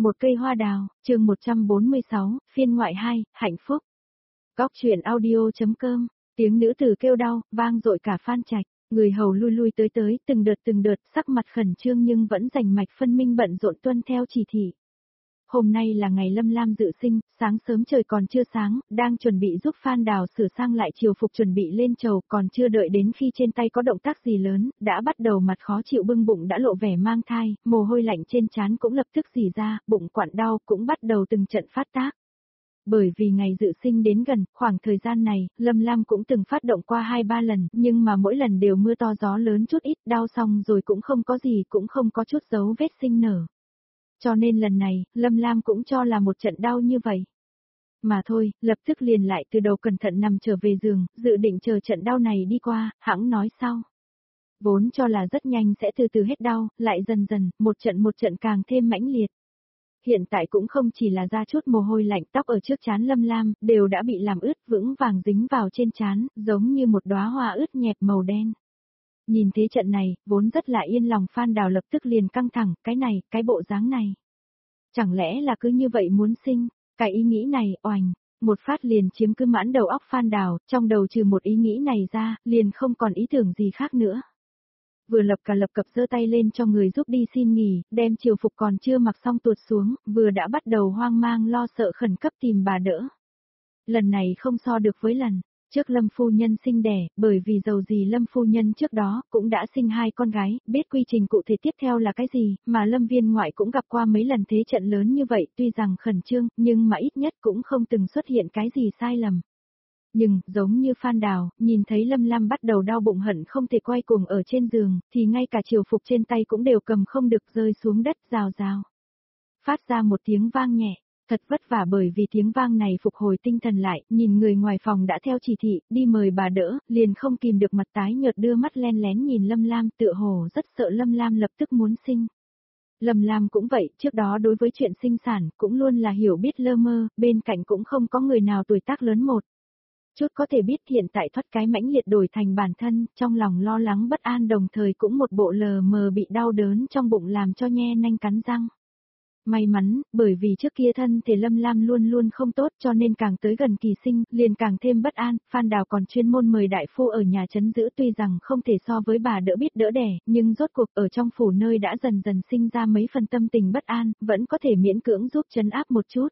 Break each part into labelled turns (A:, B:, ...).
A: Một cây hoa đào, chương 146, phiên ngoại 2, hạnh phúc. Góc truyện audio.com, tiếng nữ tử kêu đau, vang dội cả Phan Trạch, người hầu lui lui tới tới, từng đợt, sắc mặt khẩn trương nhưng vẫn rành mạch phân minh bận rộn tuân theo chỉ thị. Hôm nay là ngày Lâm Lam dự sinh, sáng sớm trời còn chưa sáng, đang chuẩn bị giúp Phan Đào sửa sang lại triều phục chuẩn bị lên chầu, còn chưa đợi đến khi trên tay có động tác gì lớn, đã bắt đầu mặt khó chịu bưng bụng đã lộ vẻ mang thai, mồ hôi lạnh trên trán cũng lập tức rỉ ra, bụng quặn đau cũng bắt đầu từng trận phát tác. Bởi vì ngày dự sinh đến gần, khoảng thời gian này, Lâm Lam cũng từng phát động qua 2-3 lần, nhưng mà mỗi lần đều mưa to gió lớn chút ít, đau xong rồi cũng không có gì, cũng không có chút dấu vết sinh nở. Cho nên lần này, Lâm Lam cũng cho là một trận đau như vậy. Mà thôi, lập tức liền lại từ đầu cẩn thận nằm trở về giường, dự định chờ trận đau này đi qua, hãng nói sau. Vốn cho là rất nhanh sẽ từ từ hết đau, lại dần dần, một trận càng thêm mãnh liệt. Hiện tại cũng không chỉ là ra chút mồ hôi lạnh, tóc ở trước trán Lâm Lam, đều đã bị làm ướt vững vàng dính vào trên trán, giống như một đóa hoa ướt nhẹp màu đen. Nhìn thế trận này, vốn rất là yên lòng Phan Đào lập tức liền căng thẳng, cái bộ dáng này. Chẳng lẽ là cứ như vậy muốn sinh, cái ý nghĩ này, oành, một phát liền chiếm cứ mãn đầu óc Phan Đào, trong đầu trừ một ý nghĩ này ra, liền không còn ý tưởng gì khác nữa. Vừa lập cập giơ tay lên cho người giúp đi xin nghỉ, đem triều phục còn chưa mặc xong tuột xuống, vừa đã bắt đầu hoang mang lo sợ khẩn cấp tìm bà đỡ. Lần này không so được với lần trước Lâm phu nhân sinh đẻ, bởi vì dầu gì Lâm phu nhân trước đó cũng đã sinh 2 con gái, biết quy trình cụ thể tiếp theo là cái gì, mà Lâm viên ngoại cũng gặp qua mấy lần thế trận lớn như vậy, tuy rằng khẩn trương, nhưng mà ít nhất cũng không từng xuất hiện cái gì sai lầm. Nhưng, giống như Phan Đào, nhìn thấy Lâm Lam bắt đầu đau bụng hận không thể quay cuồng ở trên giường, thì ngay cả triều phục trên tay cũng đều cầm không được rơi xuống đất rào rào. Phát ra một tiếng vang nhẹ. Thật vất vả bởi vì tiếng vang này phục hồi tinh thần lại, nhìn người ngoài phòng đã theo chỉ thị, đi mời bà đỡ, liền không kìm được mặt tái nhợt đưa mắt len lén nhìn Lâm Lam tựa hồ rất sợ Lâm Lam lập tức muốn sinh. Lâm Lam cũng vậy, trước đó đối với chuyện sinh sản, cũng luôn là hiểu biết lơ mơ, bên cạnh cũng không có người nào tuổi tác lớn một chút có thể biết hiện tại thoát cái mãnh liệt đổi thành bản thân, trong lòng lo lắng bất an đồng thời cũng một bộ lờ mờ bị đau đớn trong bụng làm cho nhe nanh cắn răng. May mắn, bởi vì trước kia thân thể Lâm Lam luôn luôn không tốt cho nên càng tới gần kỳ sinh, liền càng thêm bất an, Phan Đào còn chuyên môn mời đại phu ở nhà trấn giữ tuy rằng không thể so với bà đỡ biết đỡ đẻ, nhưng rốt cuộc ở trong phủ nơi đã dần dần sinh ra mấy phần tâm tình bất an, vẫn có thể miễn cưỡng giúp trấn áp một chút.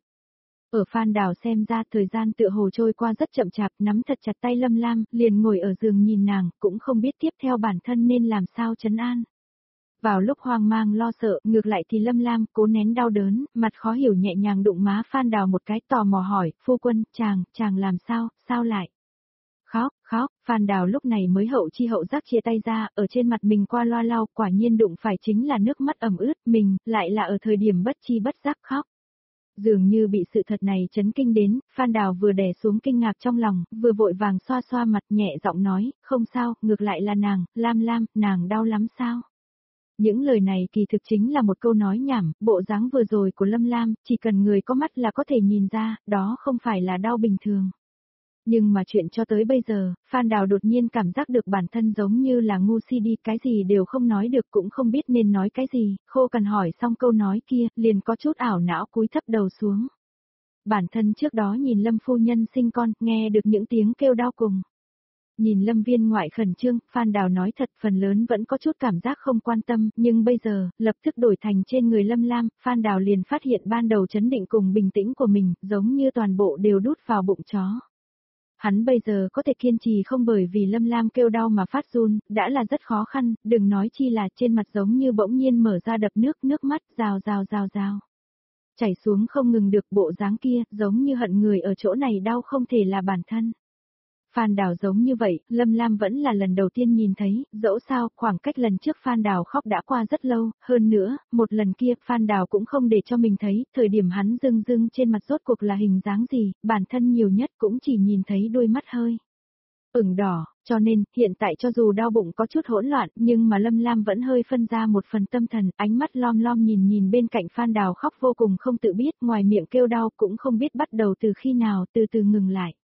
A: Ở Phan Đào xem ra thời gian tựa hồ trôi qua rất chậm chạp, nắm thật chặt tay Lâm Lam, liền ngồi ở giường nhìn nàng, cũng không biết tiếp theo bản thân nên làm sao trấn an. Vào lúc hoang mang lo sợ, ngược lại thì Lâm Lam cố nén đau đớn, mặt khó hiểu nhẹ nhàng đụng má Phan Đào một cái tò mò hỏi, phu quân, chàng làm sao lại? Khóc, Phan Đào lúc này mới hậu chi hậu giác chia tay ra, ở trên mặt mình qua loa lau, quả nhiên đụng phải chính là nước mắt ẩm ướt, mình, lại là ở thời điểm bất chi bất giác khóc. Dường như bị sự thật này chấn kinh đến, Phan Đào vừa đè xuống kinh ngạc trong lòng, vừa vội vàng xoa xoa mặt nhẹ giọng nói, không sao, ngược lại là nàng, Lam, nàng đau lắm sao? Những lời này kỳ thực chính là một câu nói nhảm, bộ dáng vừa rồi của Lâm Lam, chỉ cần người có mắt là có thể nhìn ra, đó không phải là đau bình thường. Nhưng mà chuyện cho tới bây giờ, Phan Đào đột nhiên cảm giác được bản thân giống như là ngu si đi, cái gì đều không nói được cũng không biết nên nói cái gì, khô cằn hỏi xong câu nói kia, liền có chút ảo não cúi thấp đầu xuống. Bản thân trước đó nhìn Lâm phu nhân sinh con, nghe được những tiếng kêu đau cùng. Nhìn Lâm viên ngoại khẩn trương, Phan Đào nói thật phần lớn vẫn có chút cảm giác không quan tâm, nhưng bây giờ, lập tức đổi thành trên người Lâm Lam, Phan Đào liền phát hiện ban đầu chấn định cùng bình tĩnh của mình, giống như toàn bộ đều đút vào bụng chó. Hắn bây giờ có thể kiên trì không bởi vì Lâm Lam kêu đau mà phát run, đã là rất khó khăn, đừng nói chi là trên mặt giống như bỗng nhiên mở ra đập nước mắt, rào. Chảy xuống không ngừng được bộ dáng kia, giống như hận người ở chỗ này đau không thể là bản thân. Phan Đào giống như vậy, Lâm Lam vẫn là lần đầu tiên nhìn thấy, dẫu sao, khoảng cách lần trước Phan Đào khóc đã qua rất lâu, hơn nữa, một lần kia, Phan Đào cũng không để cho mình thấy, thời điểm hắn dưng trên mặt rốt cuộc là hình dáng gì, bản thân nhiều nhất cũng chỉ nhìn thấy đôi mắt hơi ửng đỏ, cho nên, hiện tại cho dù đau bụng có chút hỗn loạn, nhưng mà Lâm Lam vẫn hơi phân ra một phần tâm thần, ánh mắt lom nhìn bên cạnh Phan Đào khóc vô cùng không tự biết, ngoài miệng kêu đau cũng không biết bắt đầu từ khi nào, từ từ ngừng lại.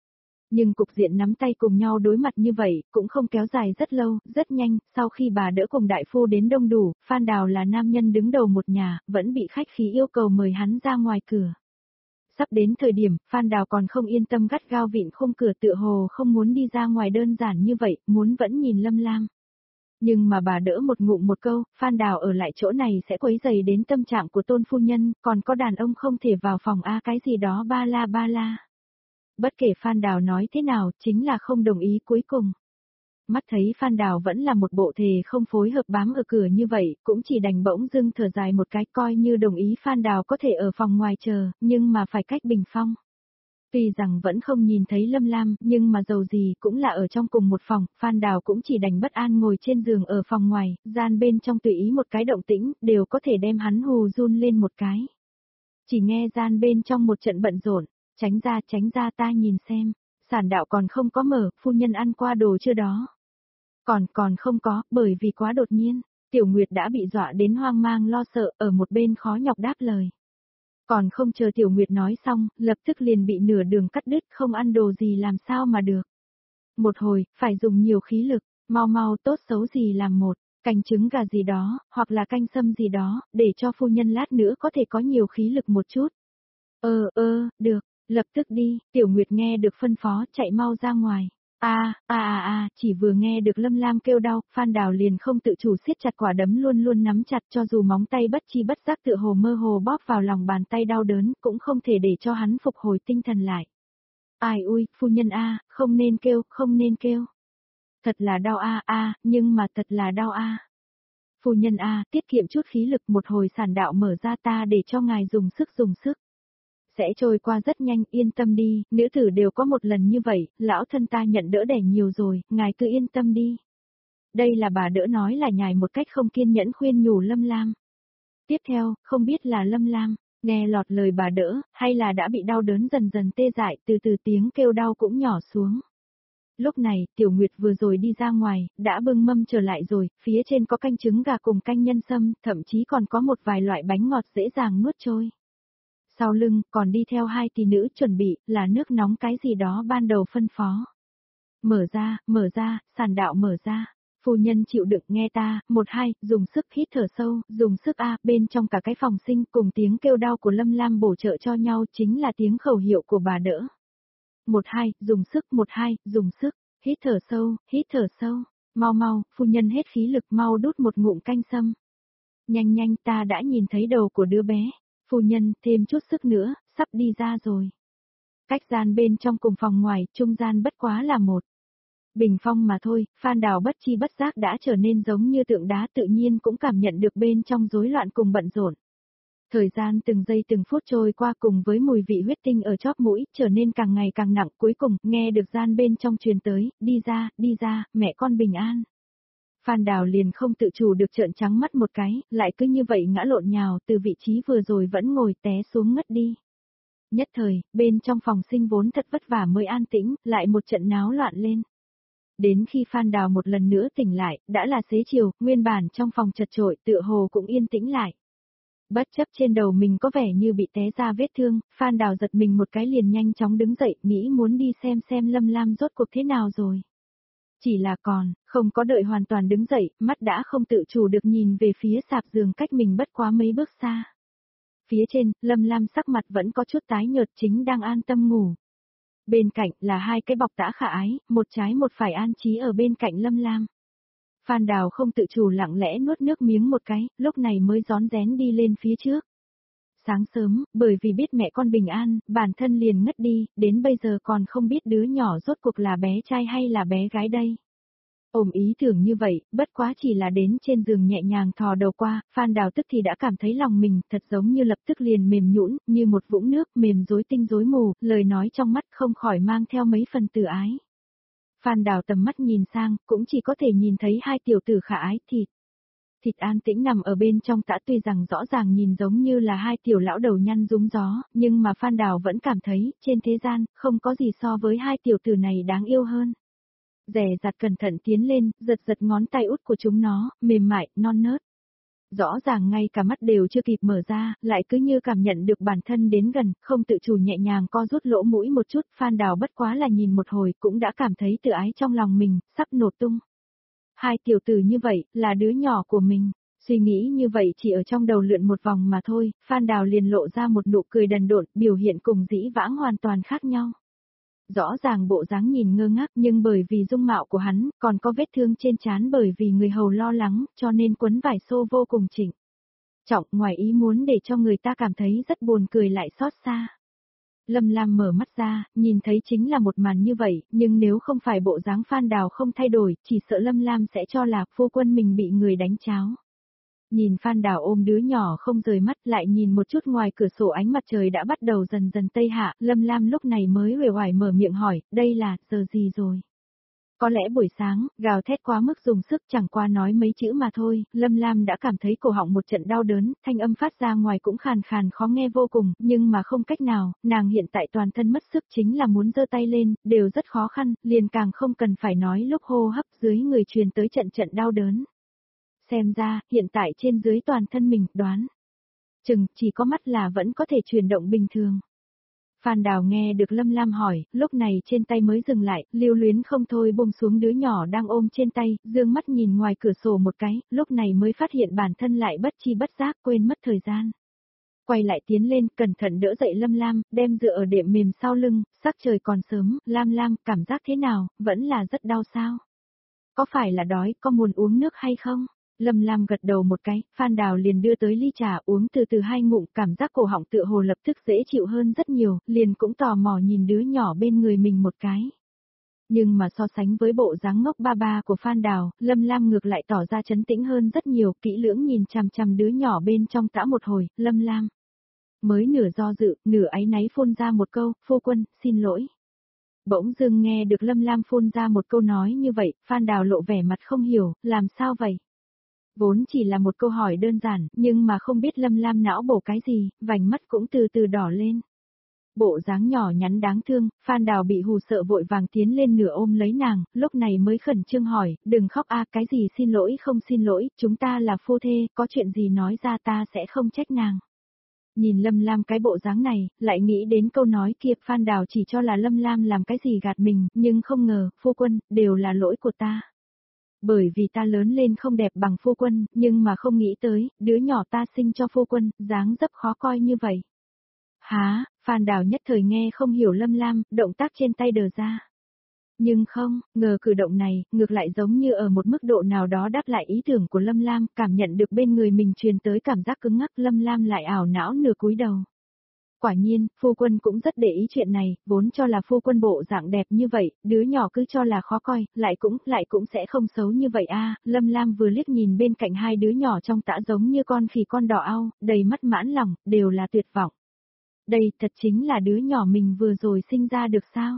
A: Nhưng cục diện nắm tay cùng nhau đối mặt như vậy, cũng không kéo dài rất lâu, rất nhanh, sau khi bà đỡ cùng đại phu đến đông đủ, Phan Đào là nam nhân đứng đầu một nhà, vẫn bị khách khí yêu cầu mời hắn ra ngoài cửa. Sắp đến thời điểm, Phan Đào còn không yên tâm gắt gao vịn khung cửa tựa hồ không muốn đi ra ngoài đơn giản như vậy, muốn vẫn nhìn Lâm Lam. Nhưng mà bà đỡ một ngụm một câu, Phan Đào ở lại chỗ này sẽ quấy rầy đến tâm trạng của Tôn phu nhân, còn có đàn ông không thể vào phòng A cái gì đó ba la. Bất kể Phan Đào nói thế nào, chính là không đồng ý cuối cùng. Mắt thấy Phan Đào vẫn là một bộ thề không phối hợp bám ở cửa như vậy, cũng chỉ đành bỗng dưng thở dài một cái coi như đồng ý Phan Đào có thể ở phòng ngoài chờ, nhưng mà phải cách bình phong. Tuy rằng vẫn không nhìn thấy Lâm Lam, nhưng mà dầu gì cũng là ở trong cùng một phòng, Phan Đào cũng chỉ đành bất an ngồi trên giường ở phòng ngoài, gian bên trong tùy ý một cái động tĩnh, đều có thể đem hắn hù run lên một cái. Chỉ nghe gian bên trong một trận bận rộn, tránh ra ta nhìn xem, sản đạo còn không có mở, phu nhân ăn qua đồ chưa đó. Còn không có, bởi vì quá đột nhiên, Tiểu Nguyệt đã bị dọa đến hoang mang lo sợ, ở một bên khó nhọc đáp lời. Còn không chờ Tiểu Nguyệt nói xong, lập tức liền bị nửa đường cắt đứt, không ăn đồ gì làm sao mà được. Một hồi, phải dùng nhiều khí lực, mau tốt xấu gì làm một, canh trứng gà gì đó, hoặc là canh sâm gì đó, để cho phu nhân lát nữa có thể có nhiều khí lực một chút. Được, lập tức đi, Tiểu Nguyệt nghe được phân phó, chạy mau ra ngoài. Chỉ vừa nghe được Lâm Lam kêu đau, Phan Đào liền không tự chủ siết chặt quả đấm luôn nắm chặt cho dù móng tay bất chi bất giác tựa hồ mơ hồ bóp vào lòng bàn tay đau đớn, cũng không thể để cho hắn phục hồi tinh thần lại. Ai ui, phu nhân không nên kêu. Thật là đau nhưng mà thật là đau Phu nhân tiết kiệm chút khí lực một hồi sản đạo mở ra ta để cho ngài dùng sức. Sẽ trôi qua rất nhanh, yên tâm đi, nữ tử đều có một lần như vậy, lão thân ta nhận đỡ đẻ nhiều rồi, ngài cứ yên tâm đi. Đây là bà đỡ nói là nhài một cách không kiên nhẫn khuyên nhủ Lâm Lam. Tiếp theo, không biết là Lâm Lam, nghe lọt lời bà đỡ, hay là đã bị đau đớn dần tê dại, từ tiếng kêu đau cũng nhỏ xuống. Lúc này, Tiểu Nguyệt vừa rồi đi ra ngoài, đã bưng mâm trở lại rồi, phía trên có canh trứng gà cùng canh nhân sâm, thậm chí còn có một vài loại bánh ngọt dễ dàng nuốt trôi. Sau lưng, còn đi theo hai tỷ nữ chuẩn bị, là nước nóng cái gì đó ban đầu phân phó. Mở ra, sản đạo mở ra. Phu nhân chịu đựng nghe ta, 1-2, dùng sức hít thở sâu, dùng sức bên trong cả cái phòng sinh cùng tiếng kêu đau của Lâm Lam bổ trợ cho nhau chính là tiếng khẩu hiệu của bà đỡ. 1-2, dùng sức, 1-2, dùng sức, hít thở sâu, mau, phu nhân hết khí lực mau đút một ngụm canh sâm. Nhanh, ta đã nhìn thấy đầu của đứa bé. Phu nhân, thêm chút sức nữa, sắp đi ra rồi. Cách gian bên trong cùng phòng ngoài, trung gian bất quá là một bình phong mà thôi, Phan Đào bất chi bất giác đã trở nên giống như tượng đá tự nhiên cũng cảm nhận được bên trong rối loạn cùng bận rộn. Thời gian từng giây từng phút trôi qua cùng với mùi vị huyết tinh ở chóp mũi trở nên càng ngày càng nặng, cuối cùng nghe được gian bên trong truyền tới, đi ra, mẹ con bình an. Phan Đào liền không tự chủ được trợn trắng mắt một cái, lại cứ như vậy ngã lộn nhào từ vị trí vừa rồi vẫn ngồi té xuống ngất đi. Nhất thời, bên trong phòng sinh vốn thật vất vả mới an tĩnh, lại một trận náo loạn lên. Đến khi Phan Đào một lần nữa tỉnh lại, đã là xế chiều, nguyên bản trong phòng chật chội tựa hồ cũng yên tĩnh lại. Bất chấp trên đầu mình có vẻ như bị té ra vết thương, Phan Đào giật mình một cái liền nhanh chóng đứng dậy, nghĩ muốn đi xem Lâm Lam rốt cuộc thế nào rồi. Chỉ là không có đợi hoàn toàn đứng dậy, mắt đã không tự chủ được nhìn về phía sạp giường cách mình bất quá mấy bước xa. Phía trên, Lâm Lam sắc mặt vẫn có chút tái nhợt chính đang an tâm ngủ. Bên cạnh là hai cái bọc tã khả ái, một trái một phải an trí ở bên cạnh Lâm Lam. Phan Đào không tự chủ lặng lẽ nuốt nước miếng một cái, lúc này mới rón rén đi lên phía trước. Sáng sớm, bởi vì biết mẹ con bình an, bản thân liền ngất đi, đến bây giờ còn không biết đứa nhỏ rốt cuộc là bé trai hay là bé gái đây. Ôm ý tưởng như vậy, bất quá chỉ là đến trên giường nhẹ nhàng thò đầu qua, Phan Đào tức thì đã cảm thấy lòng mình thật giống như lập tức liền mềm nhũn, như một vũng nước mềm rối tinh rối mù, lời nói trong mắt không khỏi mang theo mấy phần từ ái. Phan Đào tầm mắt nhìn sang, cũng chỉ có thể nhìn thấy hai tiểu tử khả ái thịt an tĩnh nằm ở bên trong tã tuy rằng rõ ràng nhìn giống như là hai tiểu lão đầu nhăn rúm gió, nhưng mà Phan Đào vẫn cảm thấy, trên thế gian, không có gì so với hai tiểu tử này đáng yêu hơn. Dè dặt cẩn thận tiến lên, giật ngón tay út của chúng nó, mềm mại, non nớt. Rõ ràng ngay cả mắt đều chưa kịp mở ra, lại cứ như cảm nhận được bản thân đến gần, không tự chủ nhẹ nhàng co rút lỗ mũi một chút, Phan Đào bất quá là nhìn một hồi cũng đã cảm thấy tự ái trong lòng mình, sắp nổ tung. Hai tiểu tử như vậy, là đứa nhỏ của mình. Suy nghĩ như vậy chỉ ở trong đầu lượn một vòng mà thôi, Phan Đào liền lộ ra một nụ cười đần độn, biểu hiện cùng dĩ vãng hoàn toàn khác nhau. Rõ ràng bộ dáng nhìn ngơ ngác nhưng bởi vì dung mạo của hắn, còn có vết thương trên trán bởi vì người hầu lo lắng, cho nên quấn vải xô vô cùng chỉnh trọng, ngoài ý muốn để cho người ta cảm thấy rất buồn cười lại xót xa. Lâm Lam mở mắt ra, nhìn thấy chính là một màn như vậy, nhưng nếu không phải bộ dáng Phan Đào không thay đổi, chỉ sợ Lâm Lam sẽ cho là phu quân mình bị người đánh cháo. Nhìn Phan Đào ôm đứa nhỏ không rời mắt, lại nhìn một chút ngoài cửa sổ ánh mặt trời đã bắt đầu dần dần tây hạ, Lâm Lam lúc này mới uể oải mở miệng hỏi, đây là giờ gì rồi? Có lẽ buổi sáng, gào thét quá mức dùng sức chẳng qua nói mấy chữ mà thôi, Lâm Lam đã cảm thấy cổ họng một trận đau đớn, thanh âm phát ra ngoài cũng khàn khàn khó nghe vô cùng, nhưng mà không cách nào, nàng hiện tại toàn thân mất sức chính là muốn giơ tay lên, đều rất khó khăn, liền càng không cần phải nói lúc hô hấp dưới người truyền tới trận trận đau đớn. Xem ra, hiện tại trên dưới toàn thân mình, đoán chừng chỉ có mắt là vẫn có thể chuyển động bình thường. Phan Đào nghe được Lâm Lam hỏi, lúc này trên tay mới dừng lại, lưu luyến không thôi buông xuống đứa nhỏ đang ôm trên tay, dương mắt nhìn ngoài cửa sổ một cái, lúc này mới phát hiện bản thân lại bất chi bất giác quên mất thời gian. Quay lại tiến lên, cẩn thận đỡ dậy Lâm Lam, đem dựa ở đệm mềm sau lưng, sắc trời còn sớm, Lam, cảm giác thế nào, vẫn là rất đau sao? Có phải là đói, có muốn uống nước hay không? Lâm Lam gật đầu một cái, Phan Đào liền đưa tới ly trà uống từ từ hai ngụm, cảm giác cổ họng tựa hồ lập tức dễ chịu hơn rất nhiều, liền cũng tò mò nhìn đứa nhỏ bên người mình một cái. Nhưng mà so sánh với bộ dáng ngốc ba ba của Phan Đào, Lâm Lam ngược lại tỏ ra trấn tĩnh hơn rất nhiều, kỹ lưỡng nhìn chằm chằm đứa nhỏ bên trong tã một hồi, Lâm Lam mới nửa do dự, nửa áy náy phun ra một câu, phu quân, xin lỗi. Bỗng dưng nghe được Lâm Lam phun ra một câu nói như vậy, Phan Đào lộ vẻ mặt không hiểu, làm sao vậy? Vốn chỉ là một câu hỏi đơn giản, nhưng mà không biết Lâm Lam não bổ cái gì, vành mắt cũng từ từ đỏ lên. Bộ dáng nhỏ nhắn đáng thương, Phan Đào bị hù sợ vội vàng tiến lên nửa ôm lấy nàng, lúc này mới khẩn trương hỏi, đừng khóc a, cái gì xin lỗi không xin lỗi, chúng ta là phu thê, có chuyện gì nói ra ta sẽ không trách nàng. Nhìn Lâm Lam cái bộ dáng này, lại nghĩ đến câu nói kia, Phan Đào chỉ cho là Lâm Lam làm cái gì gạt mình, nhưng không ngờ, phu quân, đều là lỗi của ta. Bởi vì ta lớn lên không đẹp bằng phu quân, nhưng mà không nghĩ tới, đứa nhỏ ta sinh cho phu quân, dáng dấp khó coi như vậy. Hả, Phan Đào nhất thời nghe không hiểu Lâm Lam, động tác trên tay đờ ra. Nhưng không, ngờ cử động này, ngược lại giống như ở một mức độ nào đó đáp lại ý tưởng của Lâm Lam, cảm nhận được bên người mình truyền tới cảm giác cứng ngắc, Lâm Lam lại ảo não nửa cúi đầu. Quả nhiên, phu quân cũng rất để ý chuyện này, vốn cho là phu quân bộ dạng đẹp như vậy, đứa nhỏ cứ cho là khó coi, lại cũng sẽ không xấu như vậy a. Lâm Lam vừa liếc nhìn bên cạnh hai đứa nhỏ trong tã giống như con khỉ con đỏ au, đầy mắt mãn lòng, đều là tuyệt vọng. Đây thật chính là đứa nhỏ mình vừa rồi sinh ra được sao?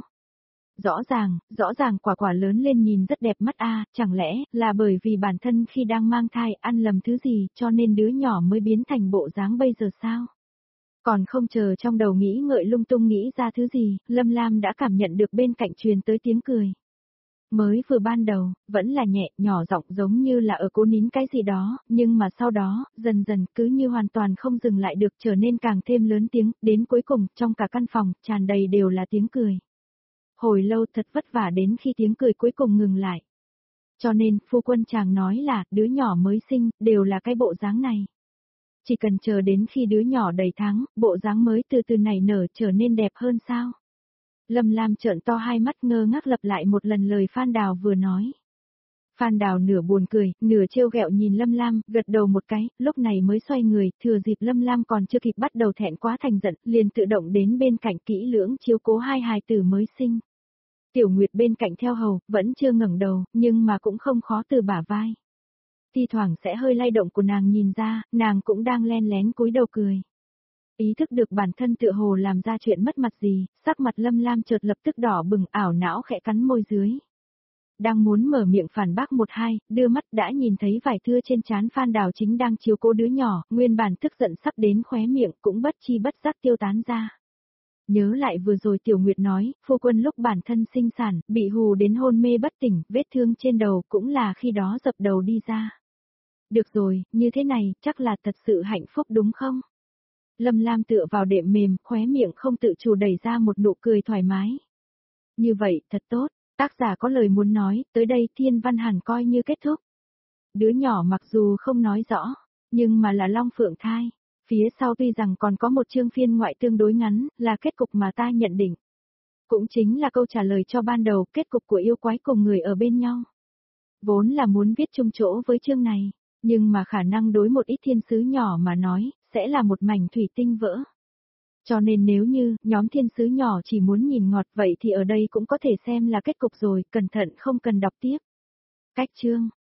A: Rõ ràng quả lớn lên nhìn rất đẹp mắt a, chẳng lẽ là bởi vì bản thân khi đang mang thai ăn lầm thứ gì cho nên đứa nhỏ mới biến thành bộ dáng bây giờ sao? Còn không chờ trong đầu nghĩ ngợi lung tung nghĩ ra thứ gì, Lâm Lam đã cảm nhận được bên cạnh truyền tới tiếng cười. Mới vừa ban đầu, vẫn là nhẹ, nhỏ giọng giống như là ở cố nín cái gì đó, nhưng mà sau đó, dần dần cứ như hoàn toàn không dừng lại được trở nên càng thêm lớn tiếng, đến cuối cùng, trong cả căn phòng, tràn đầy đều là tiếng cười. Hồi lâu thật vất vả đến khi tiếng cười cuối cùng ngừng lại. Cho nên, phu quân chàng nói là, đứa nhỏ mới sinh, đều là cái bộ dáng này. Chỉ cần chờ đến khi đứa nhỏ đầy tháng, bộ dáng mới từ từ nảy nở trở nên đẹp hơn sao? Lâm Lam trợn to hai mắt ngơ ngác lặp lại một lần lời Phan Đào vừa nói. Phan Đào nửa buồn cười, nửa trêu ghẹo nhìn Lâm Lam, gật đầu một cái, lúc này mới xoay người, thừa dịp Lâm Lam còn chưa kịp bắt đầu thẹn quá thành giận, liền tự động đến bên cạnh kỹ lưỡng chiếu cố hai hài tử mới sinh. Tiểu Nguyệt bên cạnh theo hầu, vẫn chưa ngẩng đầu, nhưng mà cũng không khó từ bả vai. Thi thoảng sẽ hơi lay động của nàng nhìn ra, nàng cũng đang len lén cúi đầu cười. Ý thức được bản thân tựa hồ làm ra chuyện mất mặt gì, sắc mặt Lâm Lam chợt lập tức đỏ bừng, ảo não khẽ cắn môi dưới. Đang muốn mở miệng phản bác một hai, đưa mắt đã nhìn thấy vải thưa trên trán Phan Đào chính đang chiếu cố đứa nhỏ, nguyên bản tức giận sắp đến khóe miệng cũng bất chi bất giác tiêu tán ra. Nhớ lại vừa rồi Tiểu Nguyệt nói, phu quân lúc bản thân sinh sản, bị hù đến hôn mê bất tỉnh, vết thương trên đầu cũng là khi đó dập đầu đi ra. Được rồi, như thế này, chắc là thật sự hạnh phúc đúng không? Lâm Lam tựa vào đệm mềm, khóe miệng không tự chủ đẩy ra một nụ cười thoải mái. Như vậy, thật tốt, tác giả có lời muốn nói, tới đây thiên văn hẳn coi như kết thúc. Đứa nhỏ mặc dù không nói rõ, nhưng mà là Long Phượng thai. Phía sau tuy rằng còn có một chương phiên ngoại tương đối ngắn, là kết cục mà ta nhận định. Cũng chính là câu trả lời cho ban đầu, kết cục của yêu quái cùng người ở bên nhau. Vốn là muốn viết chung chỗ với chương này, nhưng mà khả năng đối một ít thiên sứ nhỏ mà nói, sẽ là một mảnh thủy tinh vỡ. Cho nên nếu như, nhóm thiên sứ nhỏ chỉ muốn nhìn ngọt vậy thì ở đây cũng có thể xem là kết cục rồi, cẩn thận không cần đọc tiếp. Cách chương